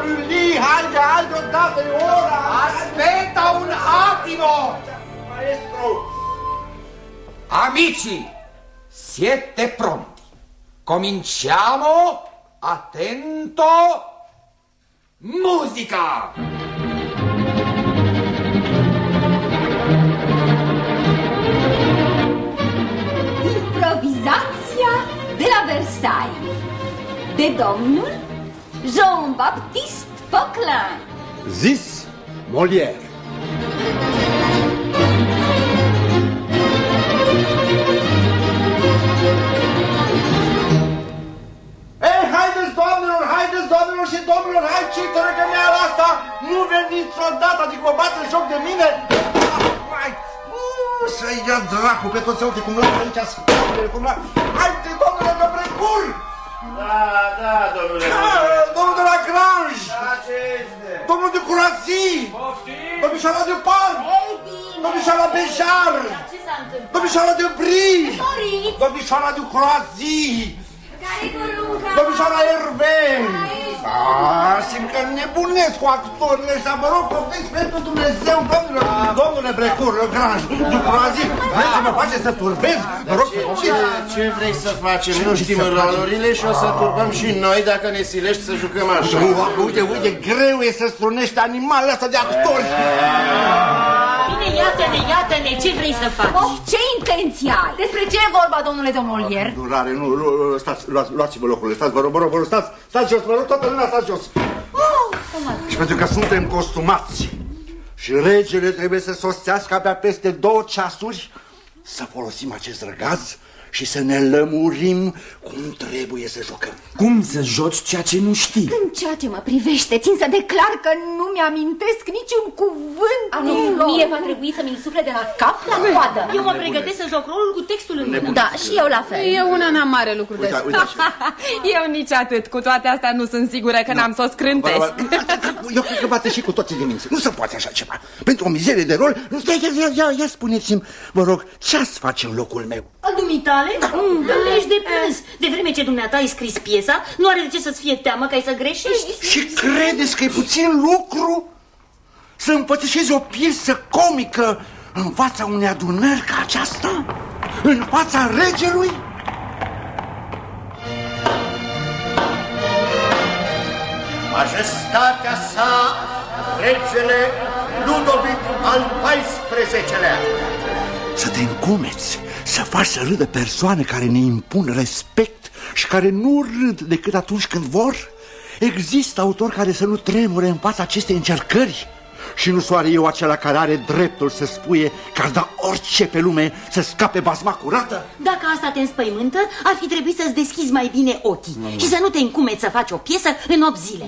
haide odată, e ora! Aspetta un attimo! Maestro! Amici, siete pronti? Cominciamo! Attento! Musica! Improvizația de la Versailles de domnul Jean-Baptiste Poquelin. Zis Molière. Haideți, doamnelor și domnilor, hai ce tărăgăneala asta, nu veniți odată, adică vă bate joc de mine? Să-i ia dracu pe toți, uite cum lasă aici scaunele, cum lasă. Haide, domnule de Brecur! Da, domnule. Domnul de la Grange! Da, ce este? Domnul de Curazi! Domnișoara de Pan! Domnișoara Bejar! Domnișoara de Brie! Domnișoara de Curazi! Domnișoara Hervé! Simt că nebunesc cu actorile ăștia, vă rog, poftiți pentru Dumnezeu, domnule Brecur, Grange, Ducurazi, vreți să mă faceți să turbez? Vă rog, ce vrei să facem? Nu știm rolurile și o să turbăm și noi dacă ne silești să jucăm așa. Uite, greu e să strunești animalele astea de actori. Bine, iată-ne, ce vrei să faci? Oh, ce intenție ai? Despre ce e vorba, domnule de Molière? Nu, stați, luați-vă locurile, stați, vă rog, stați jos, vă rog, toată lumea, stați jos. Și pentru că suntem costumați și regele trebuie să sosească abia peste 2 ceasuri, să folosim acest răgaz și să ne lămurim cum trebuie să jucăm. Cum să joci ceea ce nu știi? În ceea ce mă privește, țin să declar că nu mi-amintesc niciun cuvânt. Mie va trebui să mi-l sufle de la cap la coadă. Eu mă pregătesc să joc rolul cu textul în mână. Da, și eu la fel. Eu una n-am mare lucru de spus. Eu nici atât. Cu toate astea nu sunt sigură că n-am să o scrântesc. Eu cred că bate și cu toții de minți. Nu se poate așa ceva. Pentru o mizerie de rol, ia spuneți-mi, vă rog, ce-ați face în locul meu? Al dumitale? Ești de plâns. De vreme ce dumneata ai scris piesa, nu are de ce să-ți fie teamă că ai să greșești. Și credeți că e puțin lucru să împățișezi o piesă comică în fața unei adunări ca aceasta? În fața regelui? Majestatea sa, regele Ludovic al XIV-lea. Să te încumeți, să faci să râdă persoane care ne impun respect și care nu râd decât atunci când vor? Există autori care să nu tremure în fața acestei încercări? Și nu soare eu acela care are dreptul să spuie că ar da orice pe lume să scape basma curată? Dacă asta te înspăimântă, ar fi trebuit să-ți deschizi mai bine ochii și să nu te încumeți să faci o piesă în 8 zile.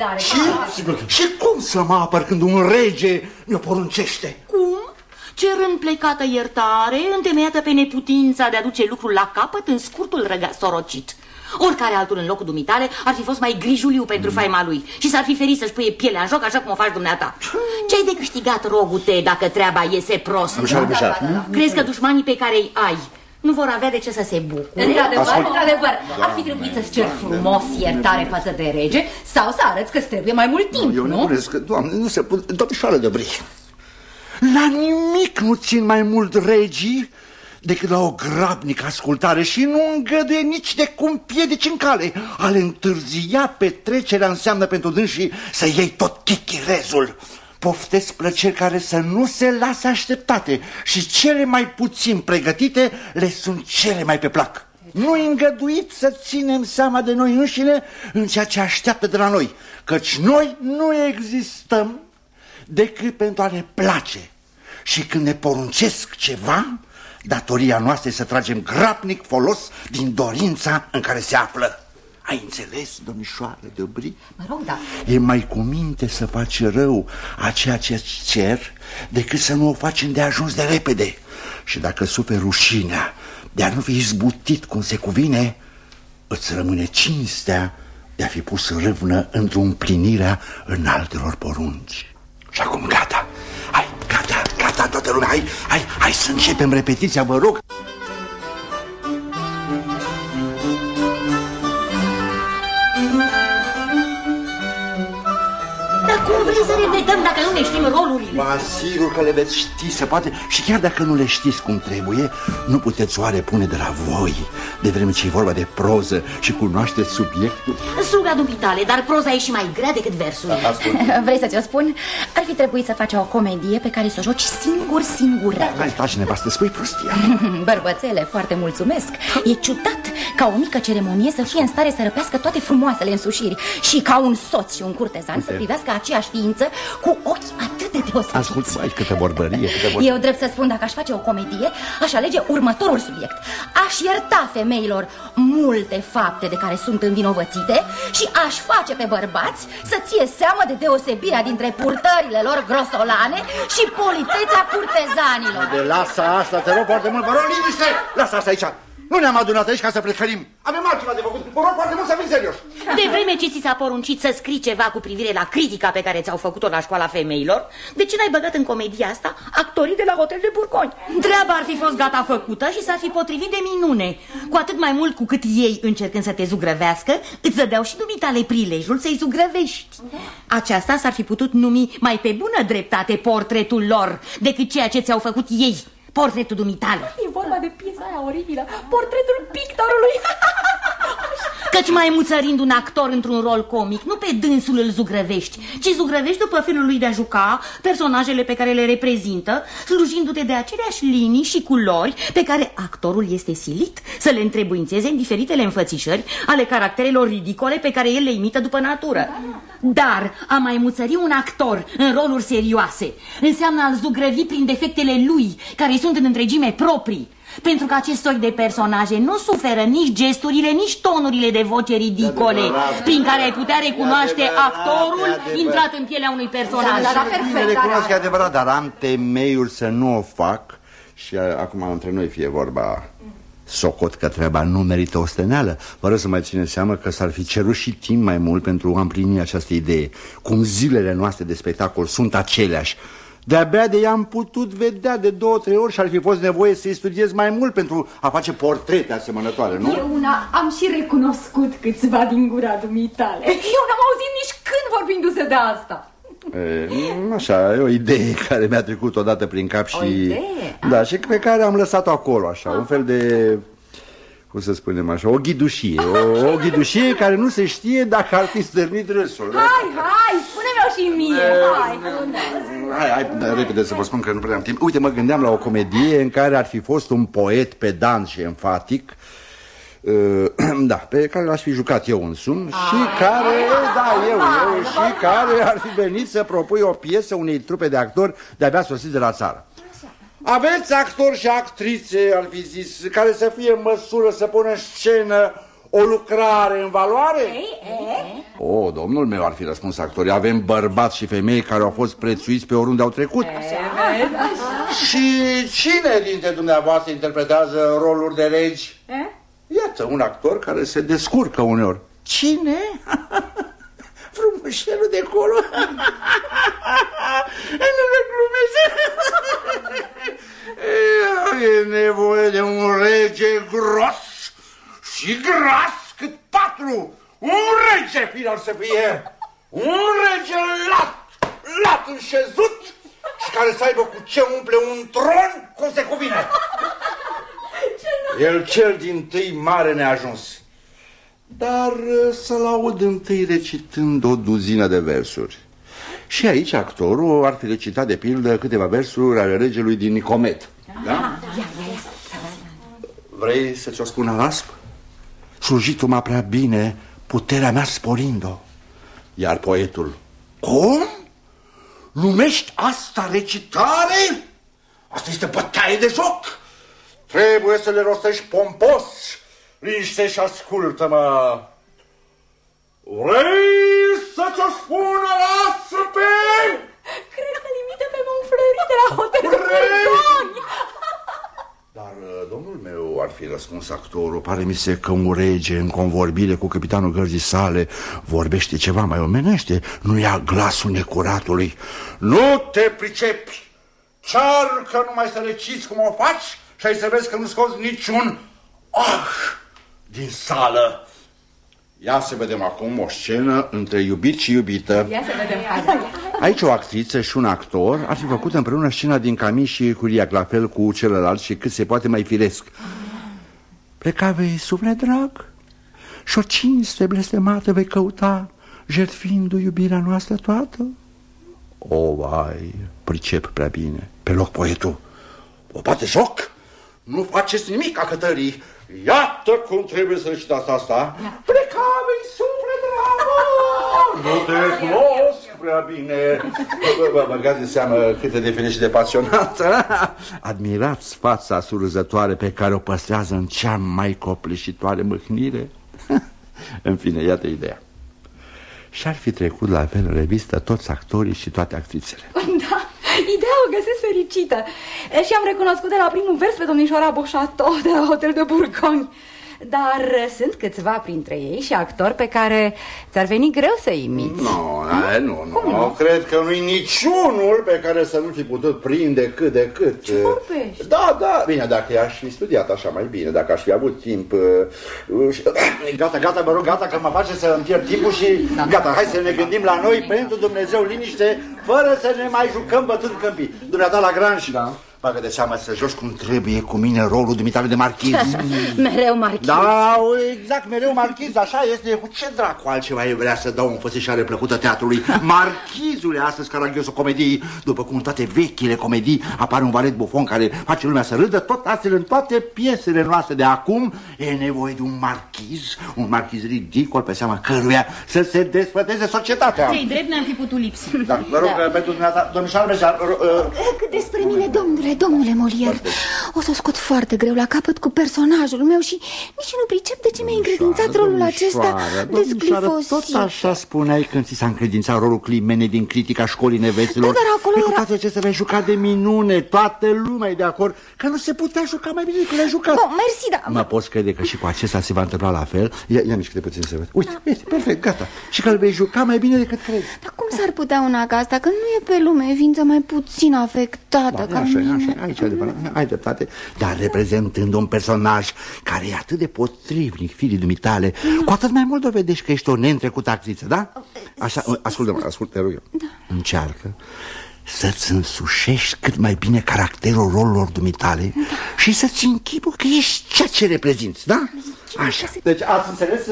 Și cum să mă apăr când un rege mi-o poruncește? Cum? Cerând plecată iertare, întemeiată pe neputința de a duce lucrul la capăt în scurtul răgaz sorocit. Oricare altul în locul dumitale ar fi fost mai grijuliu pentru faima lui și s-ar fi ferit să-și puie pielea în joc așa cum o faci dumneata. Ce-ai de câștigat, rogute, dacă treaba iese prost? Crezi că dușmanii pe care îi ai nu vor avea de ce să se bucure? Într-adevăr, ar fi trebuit să-ți ceri frumos iertare față de rege sau să arăți că-ți trebuie mai mult timp, eu nu? nebunesc că, Doamne, nu se pune, domnișoară de Brie. La nimic nu țin mai mult regii decât la o grabnică ascultare și nu îngăduie nici de cum piedici în cale. A le întârzia petrecerea înseamnă pentru dânsii să iei tot chichirezul. Poftesc plăceri care să nu se lase așteptate și cele mai puțin pregătite le sunt cele mai pe plac. Nu-i îngăduit să ținem seama de noi înșine în ceea ce așteaptă de la noi, căci noi nu existăm decât pentru a ne place. Și când ne poruncesc ceva, datoria noastră e să tragem grabnic folos din dorința în care se află. Ai înțeles, domnișoară de Brie? Mă rog, da. E mai cu minte să faci rău a ceea ce-ți cer decât să nu o faci îndeajuns de repede. Și dacă suferi rușinea de a nu fi izbutit cum se cuvine, îți rămâne cinstea de a fi pus în râvnă într-o împlinirea înaltelor porunci. Și acum gata, hai, gata toată lumea, hai să începem repetiția, vă rog. Ce să repetăm dacă nu ne știm rolurile? Vă asigur că le veți ști, se poate. Și chiar dacă nu le știți cum trebuie, nu puteți oare pune de la voi, de vreme ce e vorba de proză și cunoașteți subiectul? Sluga dumitale, dar proza e și mai grea decât versul. Vrei să ți-o spun? Ar fi trebuit să faci o comedie pe care să o joci singur. Hai, taci, nevastă, spui prostia. Bărbățele, foarte mulțumesc. E ciudat ca o mică ceremonie să fie în stare să răpească toate frumoasele însușiri și ca un soț și un curtezan să privească aceeași ființă cu ochi atât de deosebiți. Ascultă, aici câtă vorbărie. Eu drept să spun, dacă aș face o comedie, aș alege următorul subiect. Aș ierta femeilor multe fapte de care sunt învinovățite și aș face pe bărbați să ție seamă de deosebirea dintre purtările lor grosolane și politețea curtezanilor. De lasă asta, te rog foarte mult, vă rog, liniște! Lasă asta aici! Nu ne-am adunat aici ca să plecărim. Avem altceva de făcut. Vă rog foarte mult să fim serioși. De vreme ce ți s-a poruncit să scrii ceva cu privire la critica pe care ți-au făcut-o la școala femeilor, de ce n-ai băgat în comedia asta actorii de la Hotel de Burgoni? Treaba ar fi fost gata făcută și s-ar fi potrivit de minune. Cu atât mai mult cu cât ei, încercând să te zugrăvească, îți dădeau și dumitale prilejul să-i zugrăvești. Aceasta s-ar fi putut numi mai pe bună dreptate portretul lor decât ceea ce ți-au făcut ei. Portretul dumitale. E vorba de piesa aia oribilă, portretul pictorului. Căci mai muțărind un actor într-un rol comic, nu pe dânsul îl zugrăvești, ci zugrăvești după felul lui de a juca personajele pe care le reprezintă, slujindu-te de aceleași linii și culori pe care actorul este silit să le întrebuințeze în diferitele înfățișări ale caracterelor ridicole pe care el le imită după natură. Dar a mai muțări un actor în roluri serioase înseamnă a-l zugrăvi prin defectele lui, care sunt în întregime proprii. Pentru că acest soi de personaje nu suferă nici gesturile, nici tonurile de voce ridicole prin care ai putea recunoaște actorul intrat în pielea unui personaj. Bine, recunosc că e adevărat, dar am temeiul să nu o fac. Și acum între noi fie vorba, socot că treaba nu merită osteneală, fără să mai ține seama că s-ar fi cerut și timp mai mult pentru a împlini această idee. Cum zilele noastre de spectacol sunt aceleași, de-abia de ea am putut vedea de 2-3 ori și ar fi fost nevoie să-i studiez mai mult pentru a face portrete asemănătoare, nu? Eu una am și recunoscut câțiva din gura dumitale. Eu n-am auzit nici când vorbindu-se de asta. Așa, e o idee care mi-a trecut odată prin cap și... O idee? Da, și pe care am lăsat-o acolo, așa, un fel de... Cum să spunem așa, o ghidușie. O ghidușie care nu se știe dacă ar fi stârnit râsul. Hai, spune-mi-o și mie. Hai, repede să vă spun că nu prea am timp. Uite, mă gândeam la o comedie în care ar fi fost un poet pedant și enfatic, da, pe care l-aș fi jucat eu însumi și care, și care ar fi venit să propui o piesă unei trupe de actori de-abia sosiți de la țară. Aveți actori și actrițe, ar fi zis, care să fie în măsură să pună în scenă o lucrare în valoare? O, domnul meu, ar fi răspuns actorii. Avem bărbați și femei care au fost prețuiți pe oriunde au trecut. Și cine dintre dumneavoastră interpretează roluri de regi? Iată, un actor care se descurcă uneori. Cine? Frumușelul de acolo. Nu le glumesc. E nevoie de un rege gros și gras cât 4. Un rege final să fie. Un rege lat înșezut și care să aibă cu ce umple un tron cum se cuvine. El cel dintâi mare neajuns. Dar să-l aud întâi recitând o duzină de versuri. Și aici actorul ar fi recitat de pildă câteva versuri ale regelui din Nicomet. Da? Vrei să ți-o spun alasp? Slujitul m-a prea bine, puterea mea sporind-o. Iar poetul: cum? Numești asta recitare? Asta este bătaie de joc. Trebuie să le rostești pompos. Liniște și ascultă-mă. Vrei să ți-o spun alasă pe... Cred că limită pe Monfleury de la Hotelul Burgoni. Dar, domnul meu, ar fi răspuns actorul, pare mi se că un rege în convorbire cu capitanul gărzii sale vorbește ceva mai omenește, nu ia glasul necuratului. Nu te pricepi! Cearcă numai să reciți cum o faci și ai să vezi că nu scoți niciun din sală. Ia să vedem acum o scenă între iubit și iubită. Ia să vedem. Aici o actriță și un actor ar fi făcut împreună scena din Camille și Culiac, la fel cu celălalt și cât se poate mai firesc. Pleca vei suflet drag și o cinste blestemată vei căuta, jertfindu iubirea noastră toată? O, vai, pricep prea bine. Pe loc poetul: o bate joc? Nu faceți nimic, acătării. Iată cum trebuie să recitați asta. Pleca vei suflet drag, nu te cunosc prea bine. Băgați de seamă câte definiții de pasionată. Admirați fața surzătoare pe care o păstrează în cea mai copleșitoare mâhnire. În fine, iată ideea. Și-ar fi trecut la fel în revistă toți actorii și toate actrițele. Da, ideea o găsesc fericită. Și am recunoscut de la primul vers pe domnișoara Beauchâteau de la Hotel de Bourgogne. Dar sunt câțiva printre ei și actori pe care ți-ar veni greu să imiți. Nu. Cred că nu-i niciunul pe care să nu fi putut prinde cât de cât. Ce vorbești? Da. Bine, dacă i-aș fi studiat așa mai bine, dacă aș fi avut timp. Gata, mă rog, gata, că mă face să îmi pierd timpul și gata, hai să ne gândim la noi, pentru Dumnezeu, liniște, fără să ne mai jucăm bătând câmpii. Dumneata la Grange. Da. Bagă de seama să joci cum trebuie cu mine rolul dumitale de marchiz. Mereu marchiz. Da, exact, mereu marchiz, așa este. Cu ce dracu altceva vrea să dau în fățișare plăcută teatrului? Marchizul e astăzi caragiosul comediei. După cum toate vechile comedii apare un valet bufon care face lumea să râdă, tot astfel în toate piesele noastre de acum e nevoie de un marchiz ridicol pe seama căruia să se desfăteze societatea. Ce-i drept, ne-am fi putut lipsi. Da, vă rog, pentru dumneata, domnișoară Bejar. Cât despre mine, domnule Molière, o să o scot foarte greu la capăt cu personajul meu și nici nu pricep de ce mi-ai încredințat rolul acesta desclifosit. Tot așa spuneai când ți s-a încredințat rolul Climene din Critica Școlii Neveților. Dar acolo era... Cu toate acestea vei juca de minune, toată lumea e de acord că nu se putea juca mai bine decât l-ai jucat. Oh, mersi, da. Mă poți crede că și cu acesta se va întâmpla la fel? Ia mișcă-te puțin să văd. Uite, perfect, gata. Și că îl vei juca mai bine decât crezi. Dar cum s-ar putea una ca asta, că nu e pe lume ființă mai puțin afectată ca mine? Aici ai dreptate, dar reprezentând un personaj care e atât de potrivnic firii dumitale, cu atât mai mult dovedești că ești o neîntrecută actriță, da? Așa, ascultă, te rog eu. Încearcă să-ți însușești cât mai bine caracterul rolurilor dumitale și să-ți închipui că ești ceea ce reprezinți, da? Așa. Deci ați înțeles?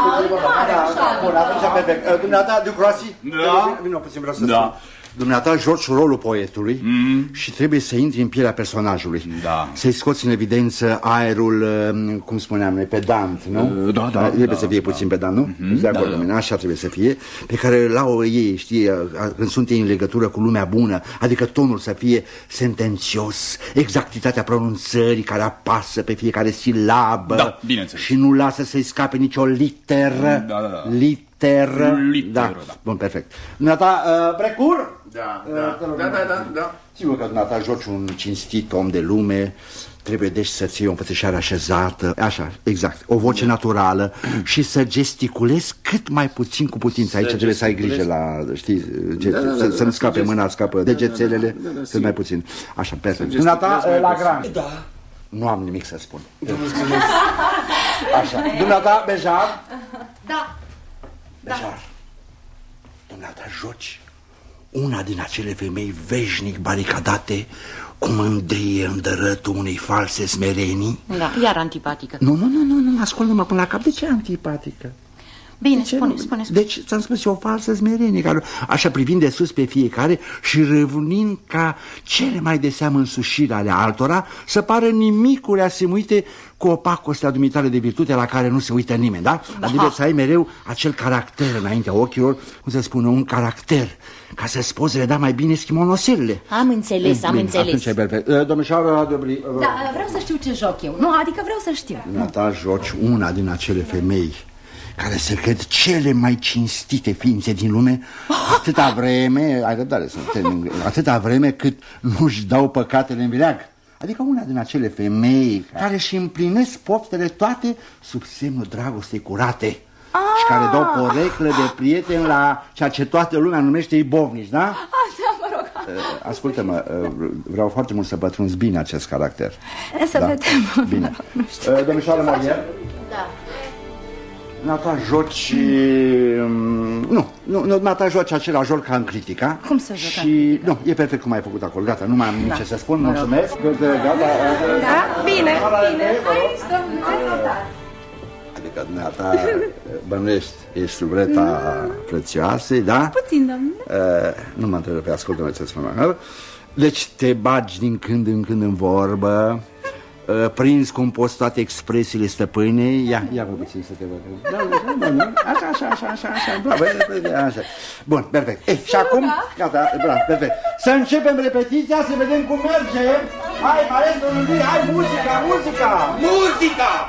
Da. Bun, atunci perfect. Dumneata, Ducroasi? Da. Vino puțin, vreau să spun. Dumneata joci rolul poetului și trebuie să intri în pielea personajului. Da. Să-i scoți în evidență aerul, cum spuneam noi, pedant, nu? Da. Trebuie să fie puțin pedant, nu? De acord, domnule, așa trebuie să fie. Pe care la ei, știi, când sunt ei în legătură cu lumea bună, adică tonul să fie sentențios, exactitatea pronunțării care apasă pe fiecare silabă. Da, bineînțeles. Și nu lasă să-i scape nicio literă. Da. Bun, perfect. Dumneata, Brecur? Da. Sigur că dumneata joci un cinstit om de lume. Trebuie deci să-ți iei o înfățișare așezată. Așa, exact, o voce naturală. Și să gesticulezi cât mai puțin cu putință. Aici trebuie să ai grijă la, știi, să nu scape mâna, scapă degețelele. Cât mai puțin. Așa, perfect. Dumneata, la Grange. Da. Nu am nimic să spun. Așa, dumneata, Bejar? Da. Bejar, dumneata joci una din acele femei veșnic baricadate cu mândrie în dărătul unei false smerenii? Da, iar antipatică. Nu, ascultă-mă până la cap. De ce antipatică? Bine, spune. Deci, ți-am spus, e o falsă smerenie care, așa privind de sus pe fiecare și râvnind ca cele mai de seamă însușiri ale altora, să pară nimicuri asemuite cu opacostea dumitare de virtute la care nu se uită nimeni, da? Adică să ai mereu acel caracter înaintea ochilor, cum să spună, un caracter, ca să-ți poți reda mai bine schimonoselele. Am înțeles. Atunci e perfect. Domnișoara Dobri... Da, vreau să știu ce joc eu. Nu, adică vreau să știu. Ta joci una din acele femei care se cred cele mai cinstite ființe din lume, atâta vreme, ai răbdare să termin, atâta vreme cât nu-și dau păcatele în vileag. Adică una din acele femei care își împlinesc poftele toate sub semnul dragostei curate și care dau poreclă de prieteni la ceea ce toată lumea numește ibovnici, da? Da, mă rog. Ascultă-mă, vreau foarte mult să pătrunzi bine acest caracter. Să vedem. Bine. Domnișoară Molière? Da. Nata, joci Nu, dumneata joci același joc ca în Critica. Cum să joc? Și, nu, e perfect cum ai făcut acolo, gata, nu mai am nici ce să spun, mulțumesc. Gata. Da? Bine. Aici, domnule. Adică dumneata bănuiești, ești subreta prețioasă, da? Puțin, domnule. Nu mă întrerupe, ascultă-mă ce spun. Deci te bagi din când în când în vorbă, prinzi cum poți toate expresiile stăpânei. Ia puțin să te văd. Așa, bravo, așa. Bun, perfect. Și acum, gata, bravo, perfect. Să începem repetiția, să vedem cum merge. Hai, maestru, hai, muzica! Muzica!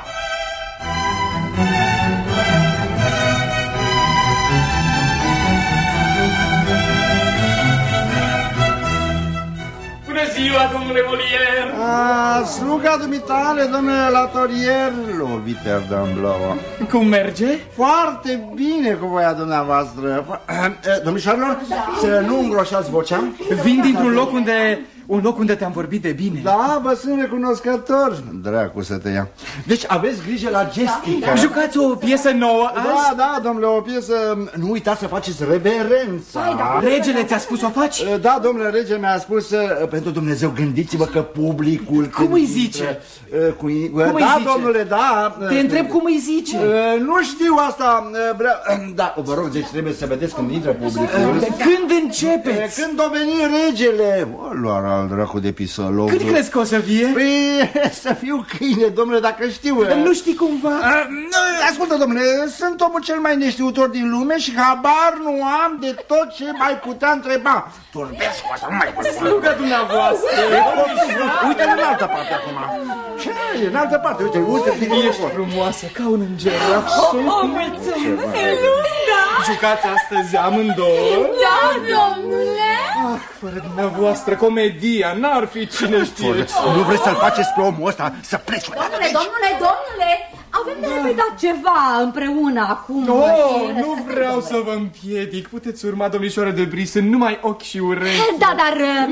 Bună ziua, domnule Molière! Sluga dumitale, domnule Latorier, loviter de-ambloua. Cum merge? Foarte bine cu voia dumneavoastră. Domnișoarelor, să nu îngroșați vocea. Vin dintr-un loc unde te-am vorbit de bine. Da, vă sunt recunoscător. Dracu să te ia. Deci aveți grijă la gestică. Jucați o piesă nouă azi? Da, domnule, o piesă. Nu uitați să faceți reverența. Regele ți-a spus o faci? Da, domnule, regele mi-a spus, pentru Dumnezeu, gândiți-vă că publicul... Cum îi zice? Da, domnule, da. Te întreb cum îi zice. Nu știu asta. Da, vă rog, deci trebuie să vedeți când intră publicul. Când începeți? Când o veni regele. Luar al dracu de pisolog. Când crezi că o să vie? Păi, să fiu câine, domnule, dacă știu. Nu știi cumva? Ascultă, domnule, sunt omul cel mai neștiutor din lume și habar nu am de tot ce mai putea întreba. Vorbesc cu asta, nu mai vorbesc. Sluga dumneavoastră. Uite în altă parte acum. Ce? În altă parte, uite. Ești frumoasă ca un îngeraș. Mulțumesc. Jucați astăzi amândouă? Da, domnule. Fără dumneavoastră, comedia, n-ar fi cine știe. Nu vreți să-l faceți pe omul ăsta să pleci odată de aici? Domnule, avem de repetat ceva împreună acum. Nu vreau să vă împiedic. Puteți urma, domnișoară de Brie, sunt numai ochi și urechi. Da, dar...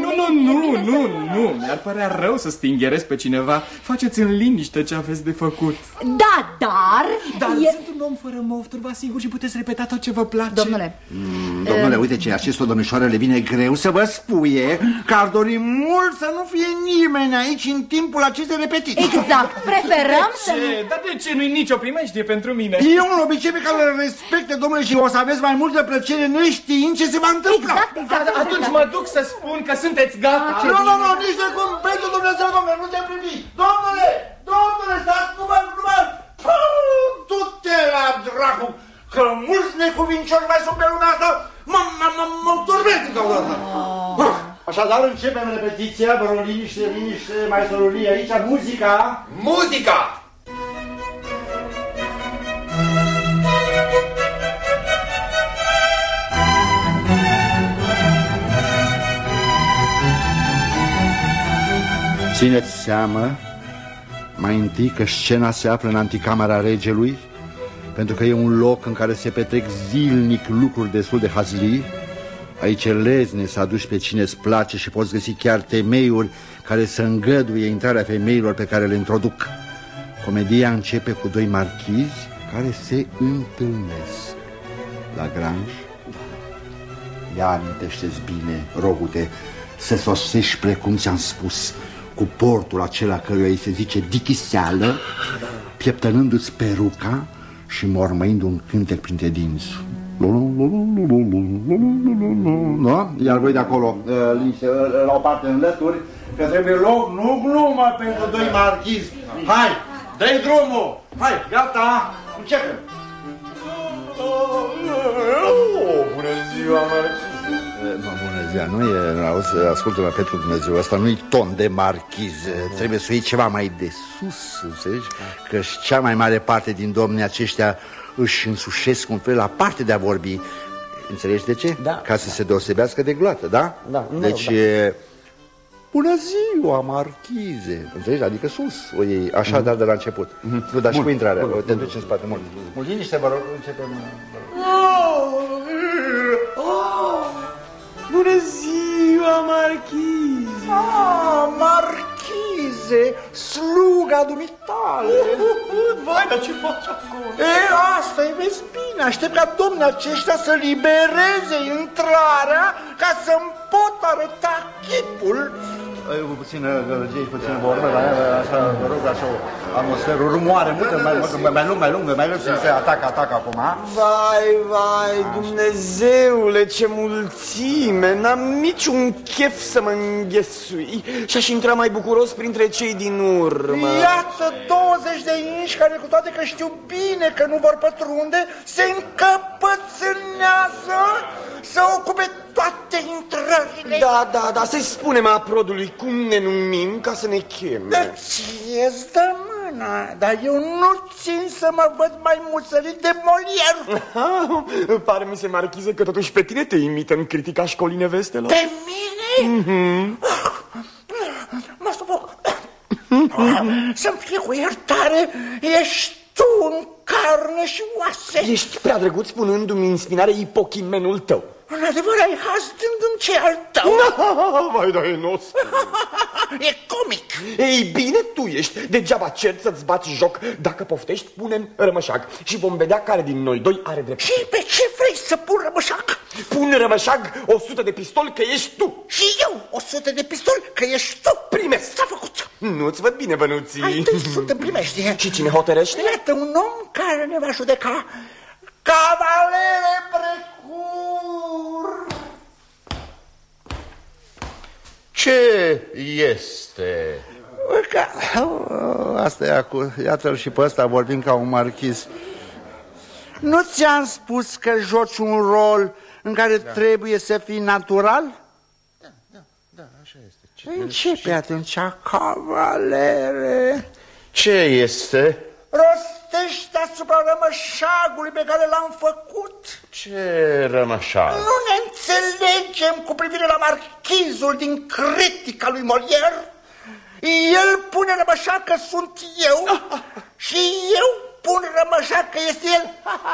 Nu, mi-ar părea rău să stingheresc pe cineva. Faceți în liniște ce aveți de făcut. Da, dar sunt un om fără mofturi, vă asigur, și puteți repeta tot ce vă place. Domnule, uite ce acestor domnișoare le vine greu să vă spuie că ar dori mult să nu fie nimeni aici în timpul acestei repetiții. Exact, preferăm să... Dar de ce nu-i nicio primejdie pentru mine? E un obicei pe care îl respecte, domnule, și o să aveți mai multă plăcere neștiind ce se va întâmpla. Exact. Atunci mă duc să spun că sunteți gata. Nu, nici de cum, pentru Dumnezeu, domnule, nu te-am primit. Domnule, stați, numai, du-te la dracu, că mulți necuvincioși mai sunt pe lumea asta, mă turbesc încă o dată. Așadar, începem repetiția, vă rog, liniște, mai sărulie aici, muzica. Muzica! Țineți seamă mai întâi că scena se află în anticamera regelui, pentru că e un loc în care se petrec zilnic lucruri destul de hazlii. Aici e lezne să aduci pe cine îți place și poți găsi chiar temeiuri care să îngăduie intrarea femeilor pe care le introduc. Comedia începe cu doi marchizi care se întâlnesc la Grange. Ia amintește-ți bine, rogu-te, să sosești precum ți-am spus, cu portul acela căruia îi se zice dichiseală, pieptănându-ți peruca și mormăind un cântec printre dinți. Da? Iar voi de acolo, la o parte în lături, că trebuie loc, nu glumă pentru doi marchizi. Hai, dă-i drumul! Hai, gata, începem! Bună ziua, marchizi! Bună ziua, nu e, ascultă-mă, pentru Dumnezeu, asta nu-i ton de marchiz, trebuie să iei ceva mai de sus, înțelegi? Că-și cea mai mare parte din domnii aceștia își însușesc un fel aparte de a vorbi. Înțelegi de ce? Da. Ca să se deosebească de gloată, da? Da. Deci, bună ziua, marchize, înțelegi? Adică sus, o iei, așa, dar de la început. Nu, dar și cu intrarea, te duci în spate mult. Mult liniște, vă rog, începem. Bună ziua, marchiz! Marchiz! marchize, sluga dumitale. Vai, dar ce faci acum? Asta e, vezi bine, aștept ca domnii aceștia să libereze intrarea ca să-mi pot arăta chipul. Puțină gălăgie, puțină vorbă, așa, vă rog, așa o atmosferă, rumoare multă, mai lung, se atacă acum. Vai, Dumnezeule, ce mulțime, n-am niciun chef să mă înghesui și aș intra mai bucuros printre cei din urmă. Iată 20 de inși care, cu toate că știu bine că nu vor pătrunde, se încăpățânează să ocupe toate intrările. Da, să-i spunem aprodului cum ne numim ca să ne cheme. Da, ție-ți dă mâna, dar eu nu țin să mă văd mai muțărit de Molière. Pare-mi, marchiză, că totuși pe tine te imită în critica școlii nevestelor. Pe mine? Mă sufoc. Să-mi fie cu iertare, ești tu în carne și oase. Ești prea drăguț spunându-mi în spinare ipochimenul tău. În adevăr, ai haz dându-mi ce al tău. Vai, da, e nostru. E comic. Ei bine, tu ești. Degeaba cer să-ți bați joc. Dacă poftești, punem rămășag și vom vedea care din noi doi are dreptate. Și pe ce vrei să pun rămășag? Pun rămășag 100 de pistoli că ești tu. Și eu 100 de pistoli că ești tu. Primesc. S-a făcut. Nu-ți văd bine, bănuții. Ai 300 îmi primești. Și cine hotărăște? Iată un om care ne va judeca. Cavalere Precur. Ce este? Asta e acum. Iată-l și pe ăsta vorbim ca un marchiz. Nu ți-am spus că joci un rol în care trebuie să fii natural? Da, așa este. Începe atunci, cavalere. Ce este? Rostește asupra rămășagului pe care l-am făcut. Ce rămășag? Nu ne înțelegem cu privire la marchizul din critica lui Molière? El pune rămășag că sunt eu și eu pun rămășag că este el.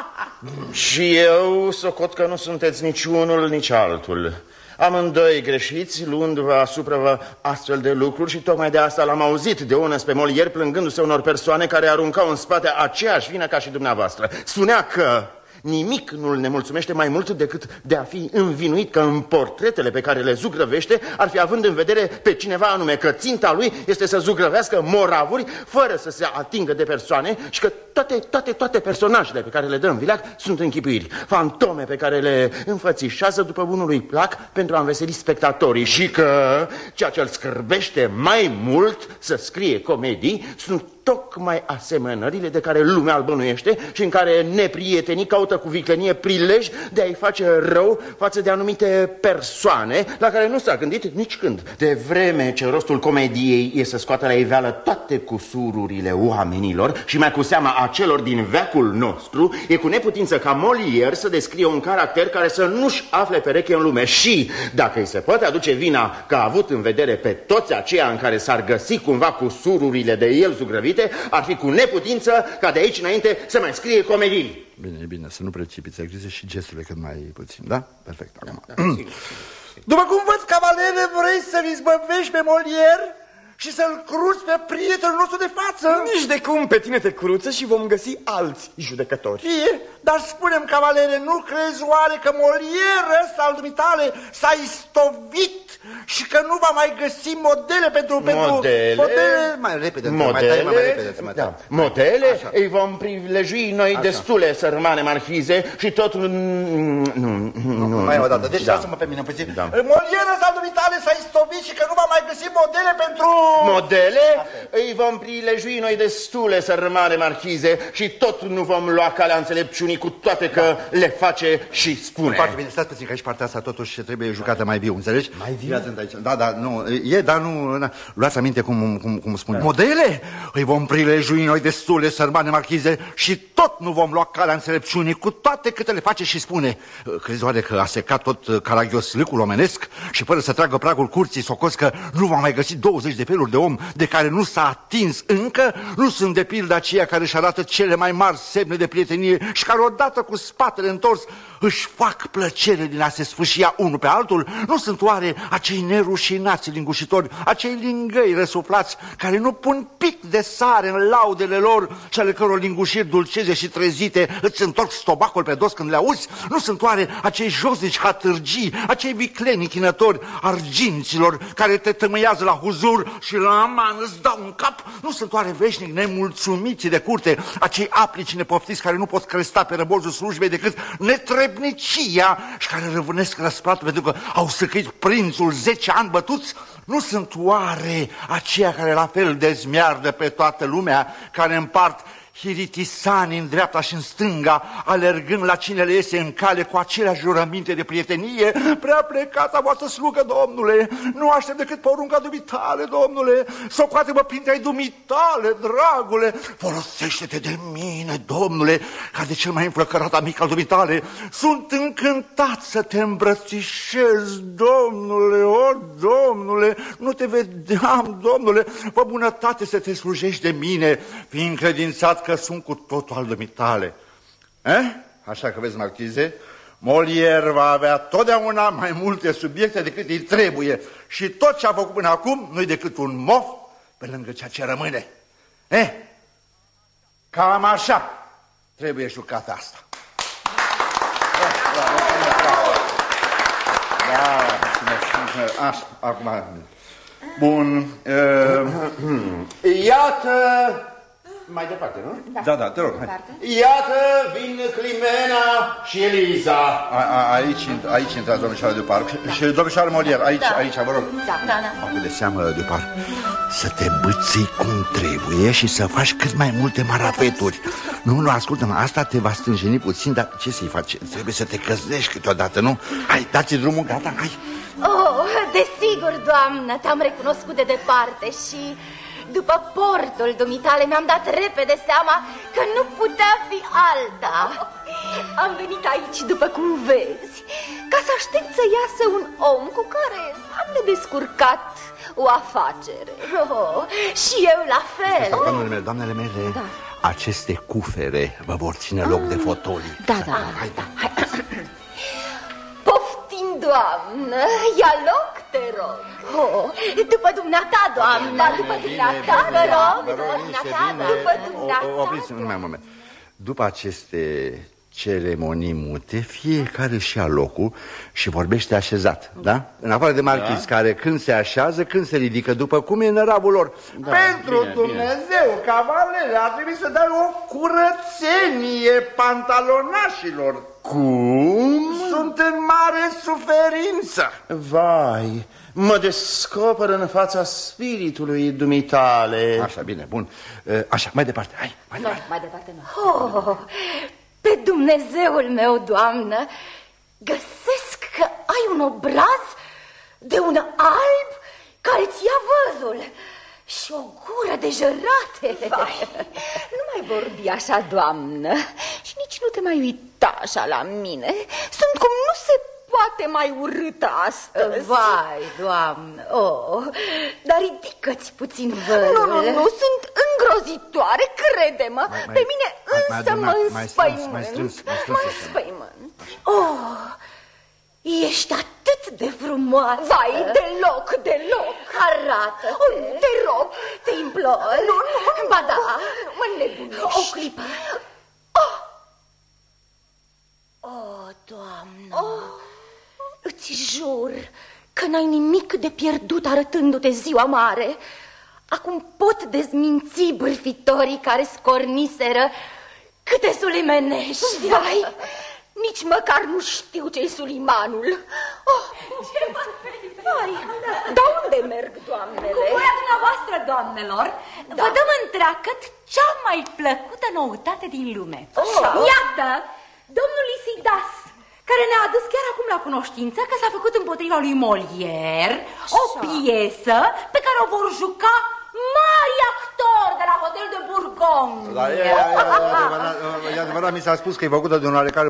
Și eu socot că nu sunteți nici unul, nici altul. Amândoi greșiți, luându-vă asupra vă astfel de lucruri și tocmai de asta l-am auzit de unăs pe Molière plângându-se unor persoane care aruncau în spate aceeași vină ca și dumneavoastră. Spunea că nimic nu-l nemulțumește mai mult decât de a fi învinuit că în portretele pe care le zugrăvește ar fi având în vedere pe cineva anume, că ținta lui este să zugrăvească moravuri fără să se atingă de persoane și că toate personajele pe care le dă în vileag sunt închipuiri, fantome pe care le înfățișează după bunului plac pentru a înveseli spectatorii și că ceea ce îl scârbește mai mult să scrie comedii sunt tocmai asemănările de care lumea îl bănuiește și în care neprietenii caută cu viclenie prilej de a-i face rău față de anumite persoane la care nu s-a gândit nici când. De vreme ce rostul comediei e să scoată la iveală toate cusururile oamenilor și mai cu seama a celor din veacul nostru, e cu neputință ca Molière să descrie un caracter care să nu-și afle pereche în lume și, dacă îi se poate aduce vina că a avut în vedere pe toți aceia în care s-ar găsi cumva cusururile de el zugrăvite, ar fi cu neputință ca de aici înainte să mai scrie comedii. Bine, să nu precipiți, grijă și gesturile cât mai puțin, da? Perfect, acum. După cum văd, cavalere, vrei să-l izbăvești pe Molière și să-l cruți pe prietenul nostru de față? Nici de cum, pe tine te cruță și vom găsi alți judecători. Dar spune-mi, cavalere, nu crezi oare că Molière ăsta al dumitale s-a istovit și că nu va mai găsi modele pentru... Modele? Mai repede, modele? Îi vom privilejui noi destule, sărmane marchize, și tot... Nu. Mai o dată, deci lasă-mă pe mine puțin. Molière ăsta al dumitale s-a istovit și că nu va mai găsi modele pentru... Modele? Îi vom privilejui noi destule, sărmane marchize, și tot nu vom lua calea înțelepciunii, cu toate că le face și spune. Foarte bine, stați puțin, că aici partea asta totuși trebuie jucată mai viu, înțelegi? Mai viu? Da, nu, dar nu, luați aminte cum spune. Modele? Îi vom prilejui noi destule, sărmane marchize, și tot nu vom lua calea înțelepciunii, cu toate câte le face și spune. Crezi oare că a secat tot caragios lâcul omenesc și fără să tragă pragul curții socos că nu va mai găsi 20 de feluri de om de care nu s-a atins încă? Nu sunt de pildă aceia care își arată cele mai mari semne de prietenie și care odată cu spatele întors își fac plăcere din a se sfâșia unul pe altul? Nu sunt oare aceia acei nerușinați lingușitori, acei lingăi răsuflați, care nu pun pic de sare în laudele lor și ale căror lingușiri dulceze și trezite îți întorc stobacul pe dos când le auzi? Nu sunt oare acei josnici hatârgii, acei vicleni chinători arginților care te tămâiază la huzur și la aman îți dau un cap? Nu sunt oare veșnic nemulțumiții de curte, acei aplici nepoftiți care nu pot cresta pe răbozul slujbei decât netrebnicia și care răvânesc răsplatul pentru că au săcăit prințul 10 ani bătuți? Nu sunt oare aceia care la fel dezmiardă pe toată lumea, care împart hiritisani în dreapta și în stânga, alergând la cine le iese în cale cu aceleași jurăminte de prietenie? Prea plecata voastră slugă, domnule, nu aștept decât porunca dumitale, domnule, socoate-mă printre ai dumitale, dragule, folosește-te de mine, domnule, ca de cel mai înflăcărat amic al dumitale. Sunt încântat să te îmbrățișez, domnule, o, domnule, nu te vedeam, domnule, fă bunătate să te slujești de mine, fiind credințat că sunt cu totul al dumitale. Așa că vezi, marchize, Molière va avea totdeauna mai multe subiecte decât îi trebuie și tot ce a făcut până acum nu-i decât un mof pe lângă ceea ce rămâne. Cam așa trebuie jucată asta. Da, așa, acum. Bun. Iată... Mai departe, nu? Da, te rog. Iată, vin Climena și Eliza. Aici intrați, domnișoară Duparc. Și domnișoară Molière, aici, vă rog. Da. Acum de seamă, Duparc, să te bâții cum trebuie și să faci cât mai multe marafeturi. Nu, ascultă-mă, asta te va stânjeni puțin, dar ce să-i faci? Trebuie să te căznești câteodată, nu? Hai, dați drumul, gata, hai. Oh, desigur, doamnă, te-am recunoscut de departe și... după portul dumitale mi-am dat repede seama că nu putea fi alta. Am venit aici, după cum vezi, ca să aștept să iasă un om cu care am de descurcat o afacere. Și eu la fel. Doamnele mele, da. Aceste cufere vă vor ține loc de fotolii. Da. Poftim, doamnă, ia loc, te rog. După dumneata, doamnă. După dumneata, te rog. După dumneata. Opriți un moment. După aceste ceremonii mute, fiecare și ia locul și vorbește așezat, da? În afară de marchizi, care când se așează, când se ridică, după cum e în năravul lor. Pentru Dumnezeu, cavalere, ar trebui să dai o curățenie pantalonașilor. Cum? Sunt în mare suferință. Vai, mă descoperă în fața spiritului dumitale. Așa, bine, bun. Așa, mai departe, hai. Mai departe nu. Pe Dumnezeul meu, doamnă, găsesc că ai un obraz de un alb care ți ia văzul și o gură de jărate. Vai, nu mai vorbi așa, doamnă, și nici nu te mai uita așa la mine. Sunt cum nu se poate mai urâtă astăzi. Vai, doamnă, dar ridică-ți puțin vălul. Nu, sunt îngrozitoare, crede-mă. Pe mine însă mă înspăimânt. Mă înspăimânt. Ești atât de frumoasă. Vai, deloc. Arată-te. Te rog, te implor. Nu. Ba da, mă nebunești. O clipă. Doamnă, îți jur că n-ai nimic de pierdut arătându-te ziua mare. Acum pot dezminți bârfitorii care scorniseră câte sulimenești. Vai, nici măcar nu știu ce-i sulimanul. Vai, dar unde merg, doamnele? Cu voia dumneavoastră, doamnelor, vă dăm întreagăt cea mai plăcută noutate din lume. Iată, domnul Lisidas, care ne-a adus chiar acum la cunoștință că s-a făcut împotriva lui Molière o piesă pe care o vor juca mari actori de la Hotel de Bourgogne. Da, e adevărat, mi s-a spus că e făcută de un oarecare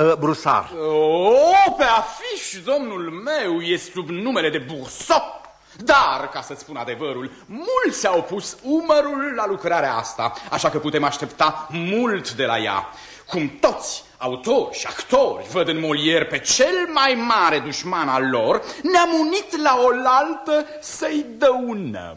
Pe afiș, domnul meu, e sub numele de Boursault. Dar, ca să-ți spun adevărul, mulți au pus umărul la lucrarea asta, așa că putem aștepta mult de la ea. Cum toți autori și actori văd în Molière pe cel mai mare dușman al lor, ne-am unit la oaltă să-i dăunăm.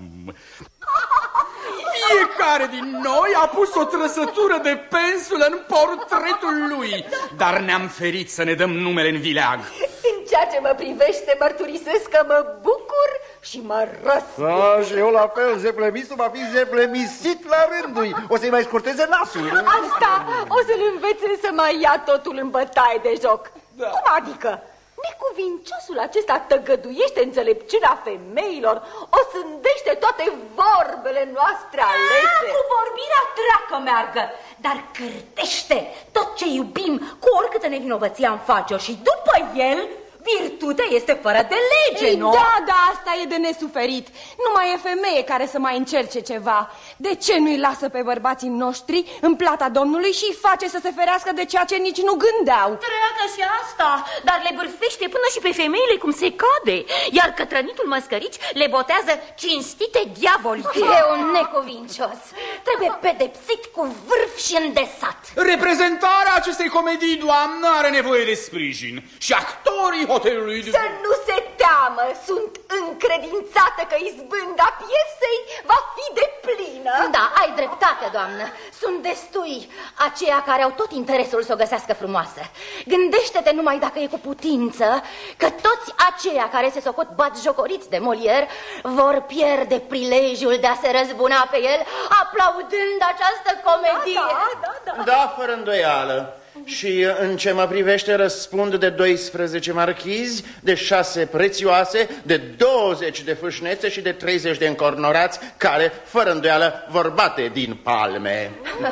Fiecare din noi a pus o trăsătură de pensulă în portretul lui, dar ne-am ferit să ne dăm numele în vileag. În ceea ce mă privește, mărturisesc că mă bucur și mă răscut. Și eu la fel, zeplemisul va fi zeplemisit la rândul. O să-i mai scurteze nasul. Asta o să-l învețe să mai ia totul în bătaie de joc. Da. Cum adică? Necuvinciosul acesta tăgăduiește înțelepciunea femeilor, o sândește toate vorbele noastre alese. Cu vorbirea treacă meargă, dar cârtește tot ce iubim, cu oricâtă nevinovăție am face-o, și după el virtutea este fără de lege, nu? Da, da, asta e de nesuferit. Nu mai e femeie care să mai încerce ceva. De ce nu-i lasă pe bărbații noștri în plata Domnului și îi face să se ferească de ceea ce nici nu gândeau? Treacă și asta, dar le bârfește până și pe femeile cum se cade, iar cătrănitul măscărici le botează cinstite diavolice. E un necuvincios. Trebuie pedepsit cu vârf și îndesat. Reprezentarea acestei comedii, doamnă, are nevoie de sprijin și actorii hotelului... Să nu se teamă, sunt încredințată că izbânda piesei va fi deplină. Da, ai dreptate, doamnă. Sunt destui aceia care au tot interesul să o găsească frumoasă. Gândește-te numai, dacă e cu putință, că toți aceia care se socot batjocoriți de Molière vor pierde prilejul de a se răzbuna pe el aplaudând această comedie. Da, fără îndoială. Și în ce mă privește răspund de 12 marchizi, de 6 prețioase, de 20 de fâșnețe și de 30 de încornorați care, fără îndoială, vor bate din palme.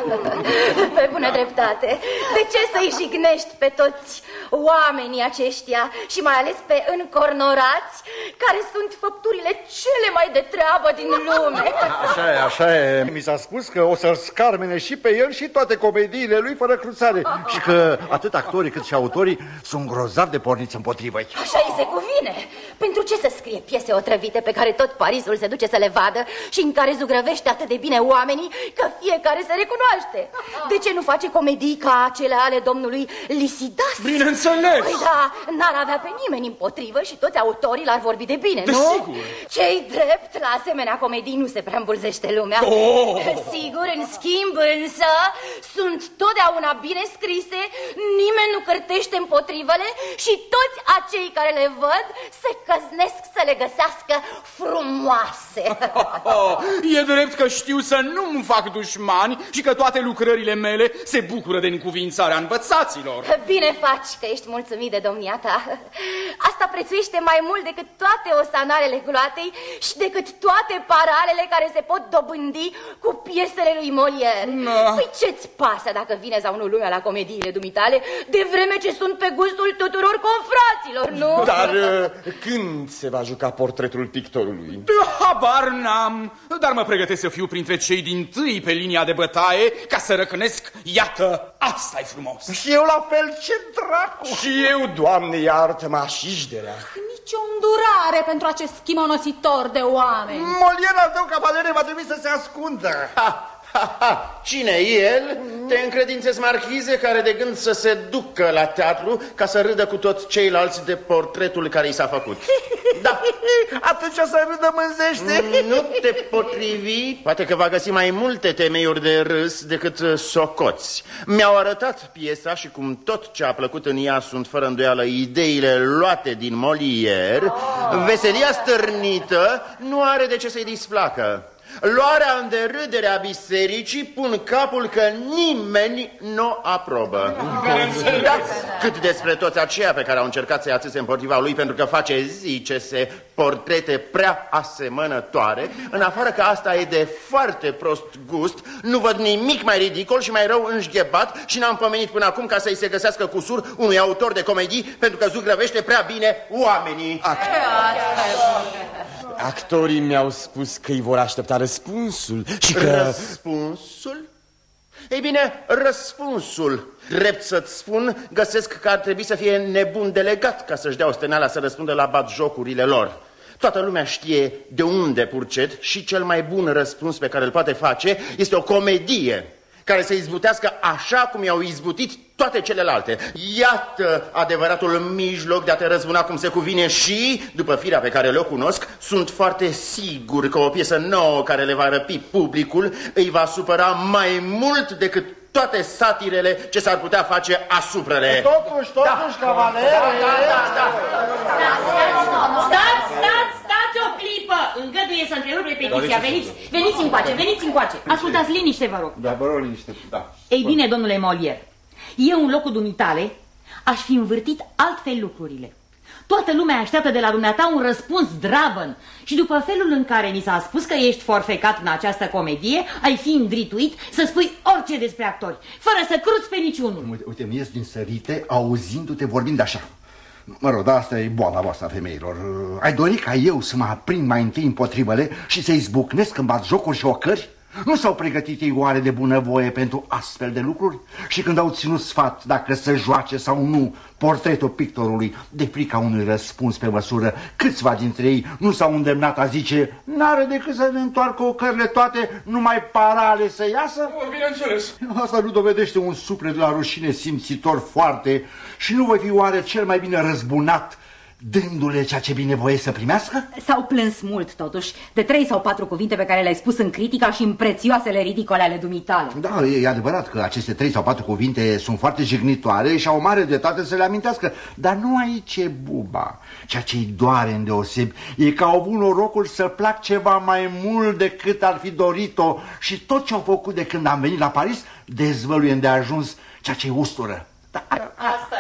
Pe bună dreptate. De ce să-i jignești pe toți oamenii aceștia și mai ales pe încornorați, care sunt făpturile cele mai de treabă din lume? Așa e, așa e. Mi s-a spus că o să-l scarmene și pe el și toate comediile lui fără cruțare. Și că atât actorii cât și autorii sunt grozavi de porniți împotrivă-i. Așa îi se cuvine. Pentru ce să scrie piese otrăvite pe care tot Parisul se duce să le vadă și în care zugrăvește atât de bine oamenii că fiecare se recunoaște? De ce nu face comedii ca cele ale domnului Lisidas? Bineînțeles! Păi da, n-ar avea pe nimeni împotrivă și toți autorii l-ar vorbi de bine, nu? Desigur! Ce-i drept, la asemenea comedii nu se prea îmbulzește lumea. Sigur, în schimb însă, sunt totdeauna bine scrise, nimeni nu cârtește împotrivele și toți acei care le văd se căznesc să le găsească frumoase. E drept că știu să nu-mi fac dușmani și că toate lucrările mele se bucură de încuvințarea învățaților. Bine faci că ești mulțumit de domnia ta. Asta prețuiește mai mult decât toate osanarele gloatei și decât toate paralele care se pot dobândi cu piesele lui Molière. Păi ce-ți pasă dacă vine sau nu lumea la comediile dumitale, de vreme ce sunt pe gustul tuturor confraților, nu? Dar când se va juca portretul pictorului? Habar n-am, dar mă pregătesc să fiu printre cei dintâi pe linia de bătaie ca să răcnesc, iată, asta-i frumos. Și eu la fel, ce dracu! Și eu, Doamne, iartă-mă, așișderea. Nici o îndurare pentru acest schimonositor de oameni. Molière al tău, cavalere, va trebui să se ascundă. Cine el? Te încredințezi, marchize, care de gând să se ducă la teatru ca să râdă cu toți ceilalți de portretul care i s-a făcut. Da. Atunci o să râdă mânzește. Nu te potrivi. Poate că va găsi mai multe temeiuri de râs decât socoți. Mi-au arătat piesa și cum tot ce a plăcut în ea sunt fără îndoială ideile luate din Molière, veselia stârnită nu are de ce să-i displacă. Luarea în derâdere a bisericii pun capul că nimeni nu aprobă. Da. Cât despre toți aceia pe care au încercat să-i atâse împotriva lui pentru că face, zicese, portrete prea asemănătoare, în afară că asta e de foarte prost gust, nu văd nimic mai ridicol și mai rău înșghebat și n-am pomenit până acum ca să-i se găsească cusur unui autor de comedii pentru că zugrăvește prea bine oamenii. Actorii mi-au spus că îi vor aștepta răspunsul și că... Răspunsul? Ei bine, răspunsul, drept să-ți spun, găsesc că ar trebui să fie nebun delegat ca să-și dea osteneala să răspundă la batjocurile lor. Toată lumea știe de unde purcet și cel mai bun răspuns pe care îl poate face este o comedie care să izbutească așa cum i-au izbutit toate celelalte. Iată adevăratul mijloc de a te răzbuna cum se cuvine și, după firea pe care le-o cunosc, sunt foarte sigur că o piesă nouă care le va răpi publicul îi va supăra mai mult decât toate satirele ce s-ar putea face asupra le. Totuși, cavalere... Stați o clipă! Îngăduie să întrerup repetiția. Veniți încoace. Ascultați liniște, vă rog. Da, vă rog liniște, da. Ei bine, domnule Molière, eu în locul dumitale aș fi învârtit altfel lucrurile. Toată lumea așteaptă de la dumneata un răspuns dravăn și după felul în care mi s-a spus că ești forfecat în această comedie, ai fi îndrituit să spui orice despre actori, fără să cruți pe niciunul. Uite, mi ies din sărite auzindu-te vorbind așa. Mă rog, dar asta e boala voastră, femeilor. Ai dori ca eu să mă aprind mai întâi împotrivele și să-i zbucnesc în batjocuri și ocări? Nu s-au pregătit ei oare de bunăvoie pentru astfel de lucruri? Și când au ținut sfat dacă să joace sau nu portretul pictorului de frica unui răspuns pe măsură, câțiva dintre ei nu s-au îndemnat a zice: n-are decât să ne întoarcă ocările toate, numai parale să iasă? Bineînțeles. Asta nu dovedește un suflet la rușine simțitor foarte și nu voi fi oare cel mai bine răzbunat dându-le ceea ce binevoie să primească? S-au plâns mult, totuși, de 3 sau 4 cuvinte pe care le-ai spus în critica și în prețioasele ridicole ale dumitale. Da, e adevărat că aceste 3 sau 4 cuvinte sunt foarte jignitoare și au mare dreptate să le amintească. Dar nu aici e buba. Ceea ce-i doare îndeosebi e că au avut norocul să plac ceva mai mult decât ar fi dorit-o și tot ce au făcut de când am venit la Paris dezvăluie îndeajuns ceea ce-i ustură. Asta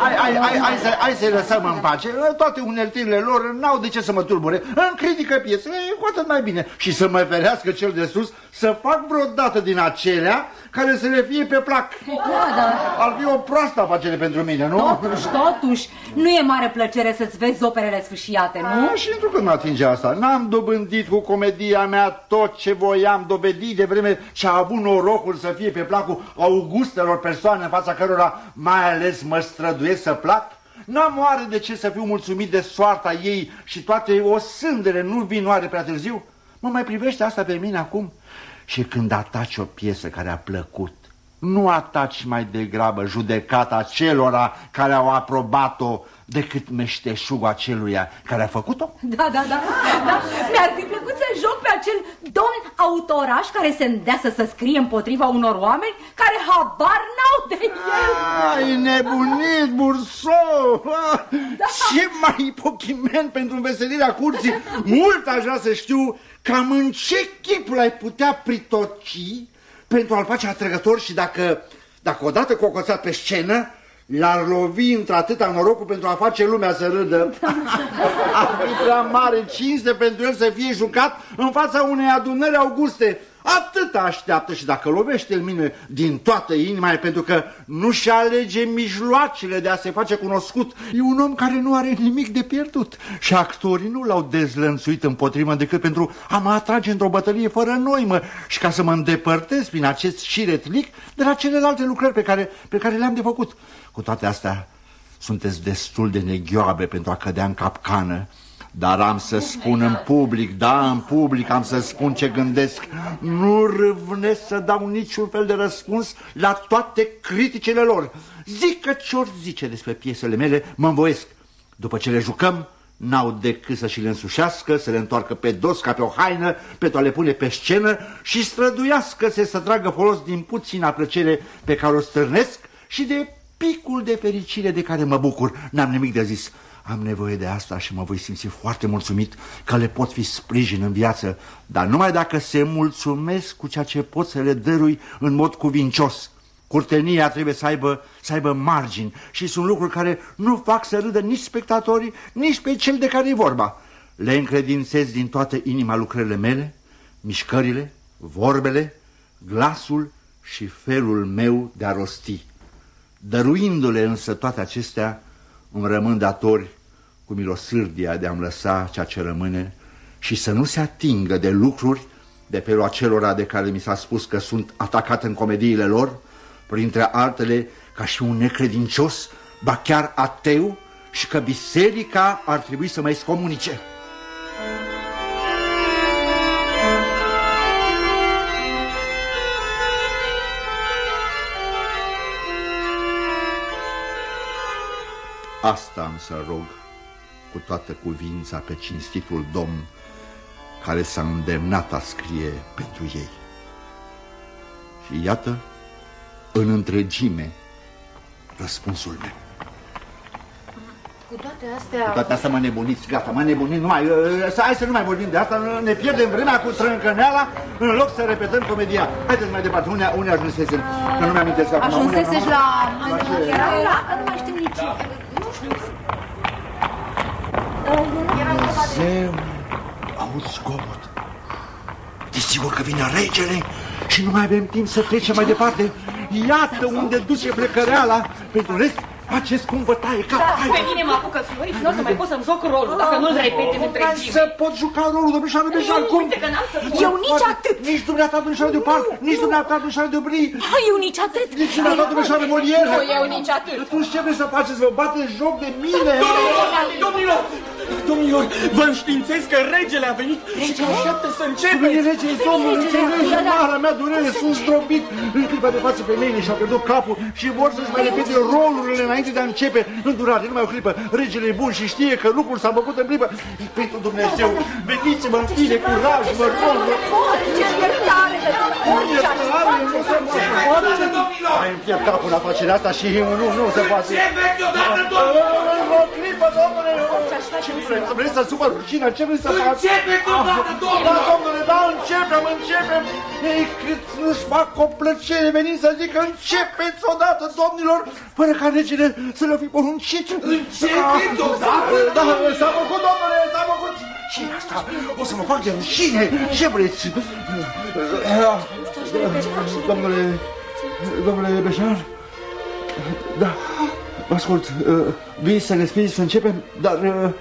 e. Hai să-i lăsăm în pace. Toate uneltirile lor n-au de ce să mă tulbure. Îmi critică piesele, e cu atât mai bine. Și să mă ferească cel de sus să fac vreodată din acelea care să le fie pe plac. Da. Ar fi o proastă afacere pentru mine, nu? Totuși, nu e mare plăcere să-ți vezi operele sfâșiate, nu? Și întrucât mă atinge asta, n-am dobândit cu comedia mea tot ce voiam dovedi de vreme ce a avut norocul să fie pe placul augustelor persoane în fața cărora mai ales mă străduiesc să plac? N-am oare de ce să fiu mulțumit de soarta ei și toate osândele nu vin oare prea târziu? Mă mai privește asta pe mine acum? Și când ataci o piesă care a plăcut, nu ataci mai degrabă judecata celora care au aprobat-o decât meșteșugul aceluia care a făcut-o? Da. Mi-ar fi plăcut să joc pe acel domn autoraș care se îndeasă să scrie împotriva unor oameni care habar n-au de el. Ai nebunit, Burso! Ce mai ipochiment pentru înveselirea curții! Mult aș vrea să știu cam în ce chip l-ai putea pritoci pentru a-l face atrăgător și dacă odată cocoțat pe scenă, l-ar lovi într-atâta norocul pentru a face lumea să râdă. Ar fi prea mare cinste pentru el să fie jucat în fața unei adunări auguste. Atât așteaptă și dacă lovește în mine din toată inima e pentru că nu-și alege mijloacele de a se face cunoscut. E un om care nu are nimic de pierdut și actorii nu l-au dezlănțuit împotrivă decât pentru a mă atrage într-o bătălie fără noimă și ca să mă îndepărtez prin acest șiretlic de la celelalte lucrări pe care le-am de făcut. Cu toate astea, sunteți destul de neghioabe pentru a cădea în capcană. Dar am să spun în public, în public am să spun ce gândesc. Nu râvnesc să dau niciun fel de răspuns la toate criticile lor. Zică ce-or zice despre piesele mele, mă învoiesc. După ce le jucăm, n-au decât să și le însușească, să le întoarcă pe dos ca pe o haină, pentru a le pune pe scenă și străduiască-se să tragă folos din puțina plăcere pe care o stârnesc și de picul de fericire de care mă bucur. N-am nimic de zis. Am nevoie de asta și mă voi simți foarte mulțumit că le pot fi sprijin în viață, dar numai dacă se mulțumesc cu ceea ce pot să le dărui în mod cuvincios. Curtenia trebuie să aibă margini și sunt lucruri care nu fac să râdă nici spectatorii, nici pe cel de care e vorba. Le încredințez din toată inima lucrările mele, mișcările, vorbele, glasul și felul meu de a rosti. Dăruindu-le însă toate acestea, îmi rămân datori cu milosârdia de a-mi lăsa ceea ce rămâne și să nu se atingă de lucruri de felul acelora de care mi s-a spus că sunt atacat în comediile lor, printre altele ca și un necredincios, ba chiar ateu, și că biserica ar trebui să mă excomunice. Asta am să rog cu toată cuvința pe cinstitul domn care s-a îndemnat a scrie pentru ei. Și iată, în întregime, răspunsul meu. Cu toate astea mă nebuniți, gata, mă nebuniți, hai să nu mai vorbim de asta, ne pierdem vremea cu trâncăneala în loc să repetăm comedia. Haideți mai departe, unde ajunsesem? Că nu mi-amintesc acum. Ajunseseși la... Nu mai știu nici. Nu știu. Dumnezeu, auzi zgomot. Desigur că vine regele și nu mai avem timp să trecem mai departe. Iată unde duce plecăreala. Pentru rest, faceți cum vă taie cap. Pe mine mă apucă fiori și nu o să mai pot să-mi joc rolul dacă nu-l repete în întregime. Să pot juca rolul, domnișoară Bejar, cum? Uite că n-am să pot. Eu nici atât. Nici dumneata, domnișoară de Parc, nici dumneata, domnișoară de Brie. Eu nici atât. Nici dumneata, domnișoară Molière. Nu, eu nici atât. Atunci ce vreți să faceți? Vă bateți joc de mine? Domnilor, vă înștiințez că regele a venit și că așteaptă să începe. Vine regele, domnul, înțelegi, marea mea durere, sunt zdrobit. În clipa de față femeile și-au pierdut capul și vor să-și mai repete rolurile înainte de a începe. Îndurare, numai o clipă, regele e bun și știe că lucrul s-a făcut în clipă. Pentru Dumnezeu, veniți-mă în fine, curaj, vă rog. Ce iertare, Ai împierd capul în afacerea asta și nu se poate. Începeți odată, domnule! O clipă, domnule! Vreți să supăr rușina? Ce vreți să faci? Începeți odată, domnule! Da, domnule, da, începem! Ei, cât nu-și fac o plăcere venind să zic că începeți odată, domnilor, fără ca regele să le-o fi poruncit. Începeți odată? Da, s-a făcut, domnule, s-a făcut. Și asta, o să mă fac de rușine. Ce vreți? Domnule Bejar? Da, vă ascult. Vii să ne spui să începem, dar...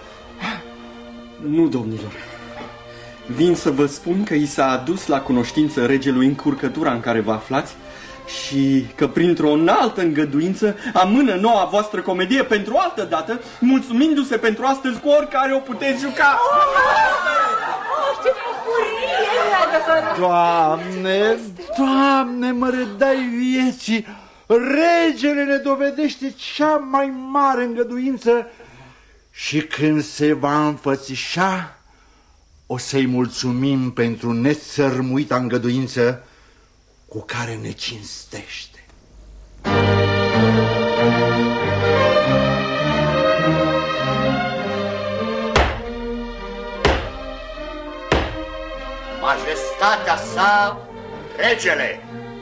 Nu, domnilor. Vin să vă spun că i s-a adus la cunoștință regelui încurcătura în care vă aflați și că printr-o înaltă îngăduință amână noua voastră comedie pentru o altă dată, mulțumindu-se pentru astăzi cu oricare o puteți juca. Ce bucurie! Doamne, mă redai vieții! Regele ne dovedește cea mai mare îngăduință și când se va înfățișa, o să-i mulțumim pentru nețărmuita îngăduință cu care ne cinstește. Majestatea sa, regele!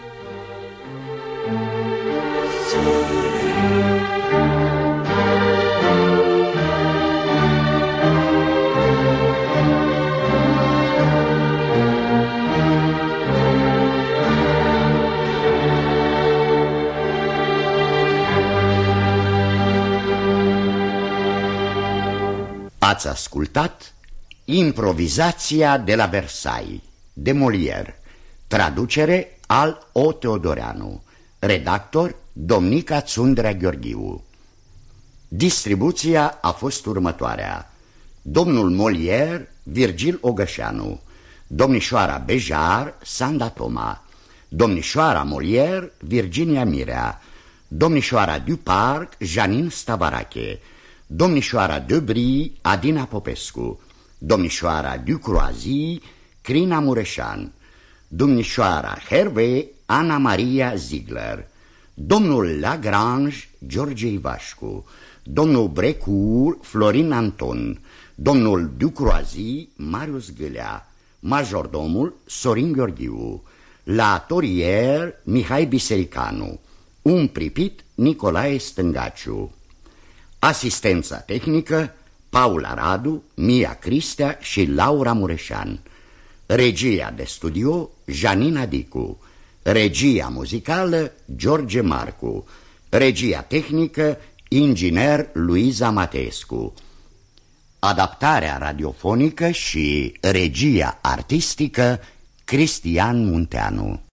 Ați ascultat Improvizația de la Versailles de Molière, traducere al O. Teodoreanu, redactor Domnica Țundrea Gheorghiu. Distribuția a fost următoarea: domnul Molière, Virgil Ogășanu; domnișoara Bejar, Sanda Toma; domnișoara Molière, Virginia Mirea; domnișoara Duparc, Janine Stavarache; domnișoara de Brie, Adina Popescu; domnișoara Ducroazy, Crina Mureșan; domnișoara Hervé, Ana Maria Ziegler; domnul Lagrange, George Ivașcu; domnul Brecourt, Florin Anton; domnul Ducroazy, Marius Gâlea; majordomul, Sorin Gheorghiu; la atorier, Mihai Bisericanu; un pripit, Nicolae Stângaciu; asistența tehnică, Paula Radu, Mia Cristea și Laura Mureșan; regia de studio, Janina Dicu; regia muzicală, George Marcu; regia tehnică, inginer Luiza Mateescu; adaptarea radiofonică și regia artistică, Cristian Munteanu.